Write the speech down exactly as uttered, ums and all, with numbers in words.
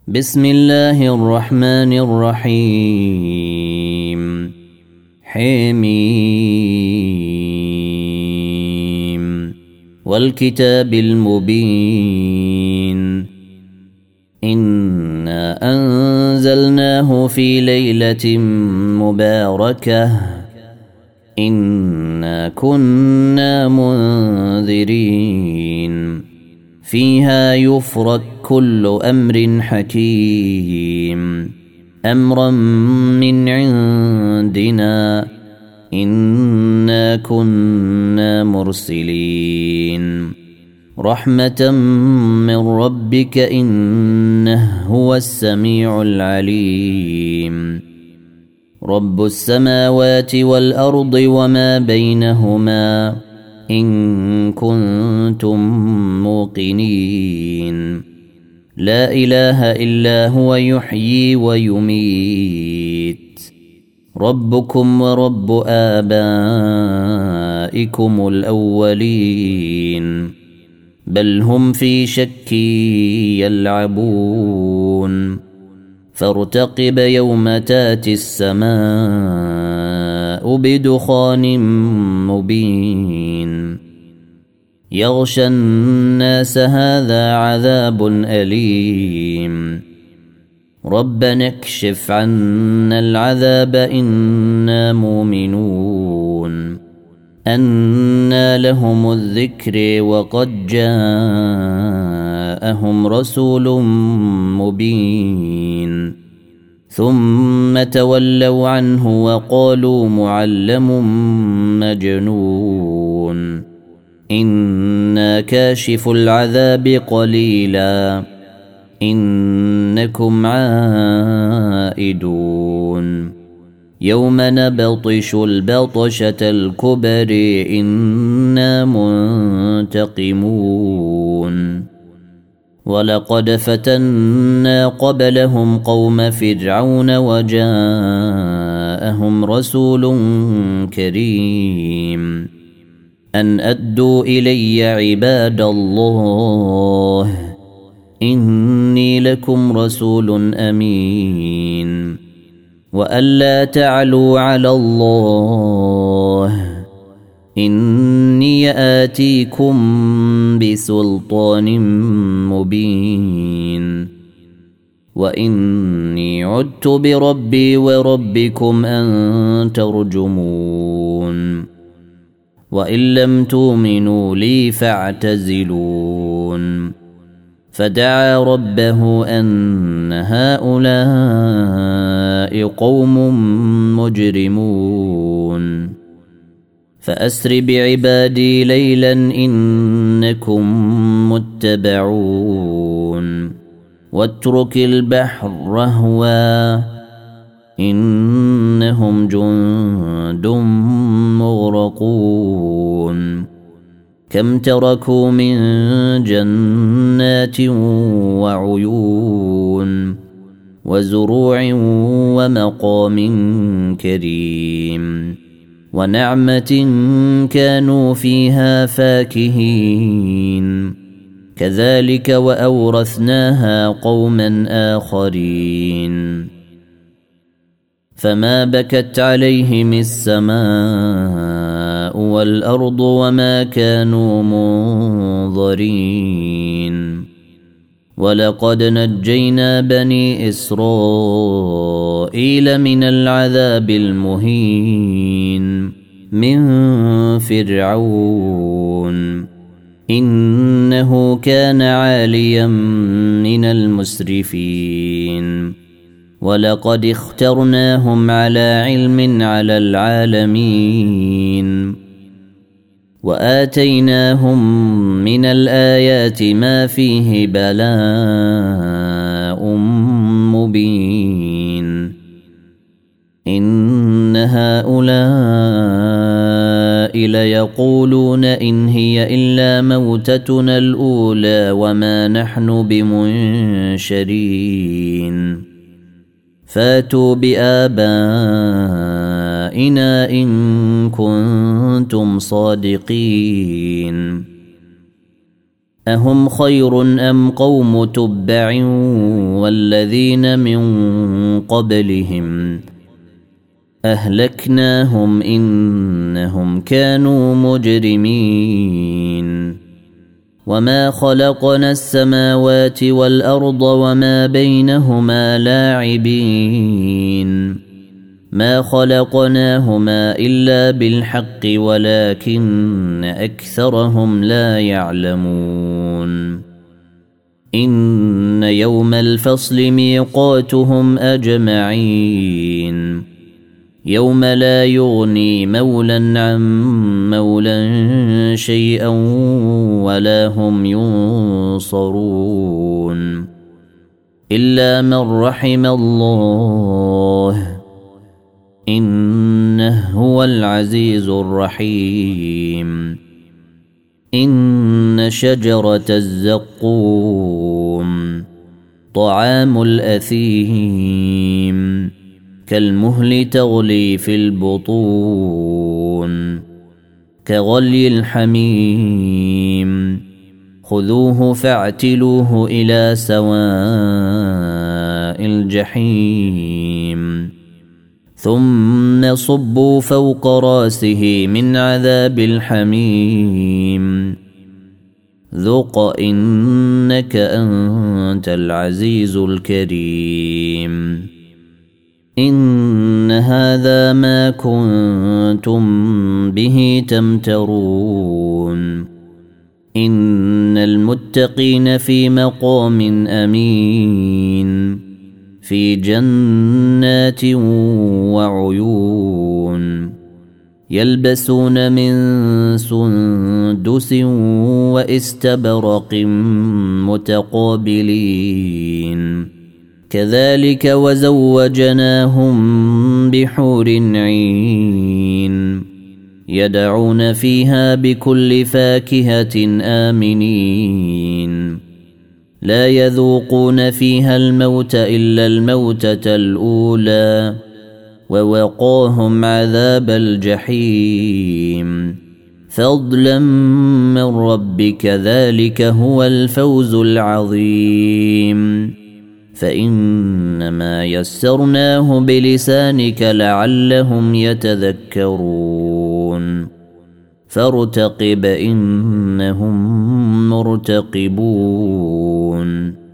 بسم الله الرحمن الرحيم حميم والكتاب المبين إنا أنزلناه في ليلة مباركة إنا كنا منذرين فيها يفرق كل أمر حكيم أمرا من عندنا إنا كنا مرسلين رحمة من ربك إنه هو السميع العليم رب السماوات والأرض وما بينهما إن كنتم موقنين لا إله إلا هو يحيي ويميت ربكم ورب آبائكم الأولين بل هم في شك يلعبون فارتقب يوم تاتي السماء بدخان مبين يغشى الناس هذا عذاب أليم ربنا اكشف عنا العذاب إنا مؤمنون أنى لهم الذكر وقد جاءهم رسول مبين ثم تولوا عنه وقالوا معلم مجنون إنا كاشف العذاب قليلا إنكم عائدون يوم نبطش البطشة الكبر إنا منتقمون ولقد فتنا قبلهم قوم فرعون وجاءهم رسول كريم أن أدوا إلي عباد الله إني لكم رسول أمين وألا تعلوا على الله إني آتيكم بسلطان مبين وإني عدت بربي وربكم أن ترجمون وإن لم تؤمنوا لي فاعتزلون فدعا ربه أن هؤلاء قوم مجرمون فأسر بعبادي ليلا إنكم متبعون واترك البحر رهوا إنهم جند مغرقون كم تركوا من جنات وعيون وزروع ومقام كريم ونعمة كانوا فيها فاكهين كذلك وأورثناها قوما آخرين فما بكت عليهم السماء والأرض وما كانوا منظرين ولقد نجينا بني إسرائيل من العذاب المهين من فرعون إنه كان عاليا من المسرفين ولقد اخترناهم على علم على العالمين وآتيناهم من الآيات ما فيه بلاء مبين إن هؤلاء ليقولون إن هي إلا موتتنا الأولى وما نحن بمنشرين فاتوا بآبائنا إن كنتم صادقين أهم خير أم قوم تبع والذين من قبلهم أهلكناهم إنهم كانوا مجرمين وما خلقنا السماوات والأرض وما بينهما لاعبين ما خلقناهما إلا بالحق ولكن أكثرهم لا يعلمون إن يوم الفصل ميقاتهم أجمعين يوم لا يغني مولا عن مولا شيئا ولا هم ينصرون إلا من رحم الله إنه هو العزيز الرحيم إن شجرة الزقوم طعام الأثيم كالمهل تغلي في البطون كغلي الحميم خذوه فاعتلوه إلى سواء الجحيم ثم صبوا فوق راسه من عذاب الحميم ذق إنك أنت العزيز الكريم إن هذا ما كنتم به تمترون إن المتقين في مقام أمين في جنات وعيون يلبسون من سندس واستبرق متقابلين كذلك وزوجناهم بحور عين يدعون فيها بكل فاكهة آمنين لا يذوقون فيها الموت إلا الموتة الأولى ووقاهم عذاب الجحيم فضلا من ربك ذلك هو الفوز العظيم فإنما يسرناه بلسانك لعلهم يتذكرون فارتقب إنهم مرتقبون